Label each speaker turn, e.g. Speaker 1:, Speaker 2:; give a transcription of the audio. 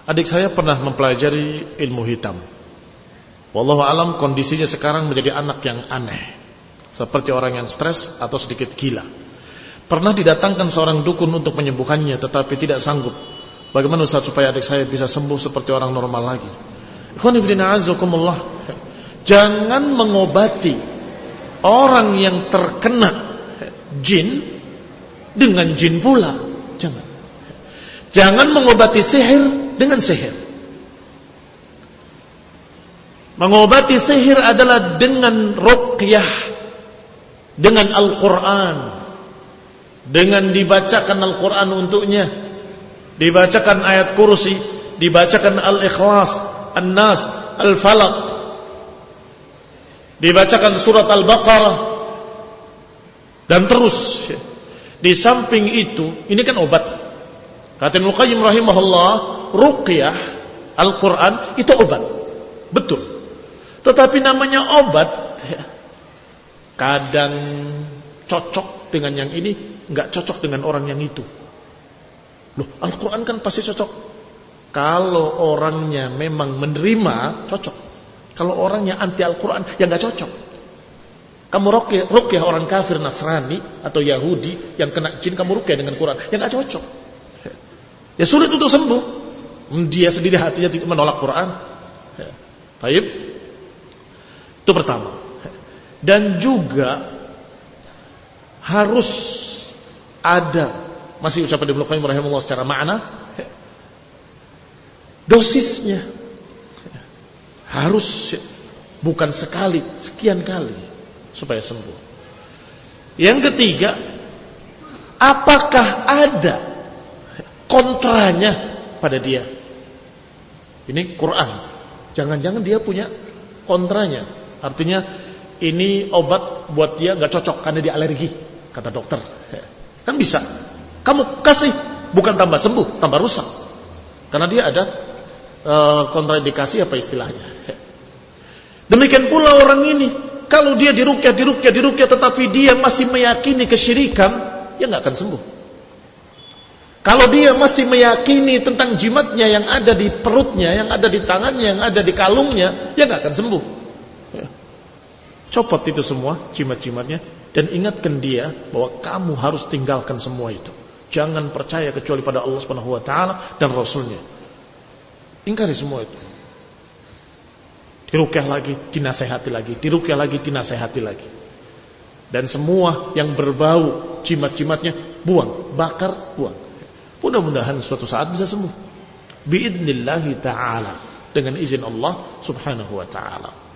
Speaker 1: Adik saya pernah mempelajari ilmu hitam. Wallahu alam kondisinya sekarang menjadi anak yang aneh, seperti orang yang stres atau sedikit gila. Pernah didatangkan seorang dukun untuk menyembuhkannya, tetapi tidak sanggup. Bagaimana Ustaz supaya adik saya bisa sembuh seperti orang normal lagi? Ikhwan fillah azakumullah. Jangan mengobati orang yang terkena jin dengan jin pula. Jangan mengobati sihir dengan sihir. Mengobati sihir adalah dengan ruqyah, dengan Al-Quran, dengan dibacakan Al-Quran untuknya, dibacakan ayat kursi, dibacakan Al-Ikhlas, An-Nas, Al-Falaq, dibacakan surat Al-Baqarah, dan terus. Di samping itu, ini kan obat. Kata Ibnu Qayyim rahimahullah, ruqyah Al-Quran itu obat, betul. Tetapi namanya obat, kadang cocok dengan yang ini, nggak cocok dengan orang yang itu. Loh, Al-Quran kan pasti cocok. Kalau orangnya memang menerima, cocok. Kalau orangnya anti Al-Quran, ya nggak cocok. Kamu ruqyah orang kafir Nasrani atau Yahudi yang kena jin, kamu ruqyah dengan Quran, ya nggak cocok. Ya sulit untuk sembuh. Dia sendiri hatinya tidak menolak Quran. Baik. Itu pertama. Dan juga harus ada, masih ucapan Ibnu Qayyim rahimahullah secara makna, dosisnya harus bukan sekali, sekian kali supaya sembuh. Yang ketiga, apakah ada kontranya pada dia? Ini Quran. Jangan-jangan dia punya kontranya. Artinya ini obat buat dia gak cocok karena dia alergi, kata dokter. Kan bisa. Kamu kasih, bukan tambah sembuh, tambah rusak. Karena dia ada kontraindikasi apa istilahnya. Demikian pula orang ini, kalau dia diruqyah, tetapi dia masih meyakini kesyirikan, ya gak akan sembuh. Kalau dia masih meyakini tentang jimatnya yang ada di perutnya, yang ada di tangannya, yang ada di kalungnya, ya gak akan sembuh. Copot itu semua jimat-jimatnya, dan ingatkan dia bahwa kamu harus tinggalkan semua itu. Jangan percaya kecuali pada Allah Subhanahu wa taala dan Rasulnya. Ingkari semua itu. Diruqyah lagi, dinasehati lagi, diruqyah lagi, dinasehati lagi. Dan semua yang berbau jimat-jimatnya buang, bakar, buang. Mudah-mudahan suatu saat bisa sembuh. Biidznillah ta'ala, dengan izin Allah Subhanahu wa ta'ala.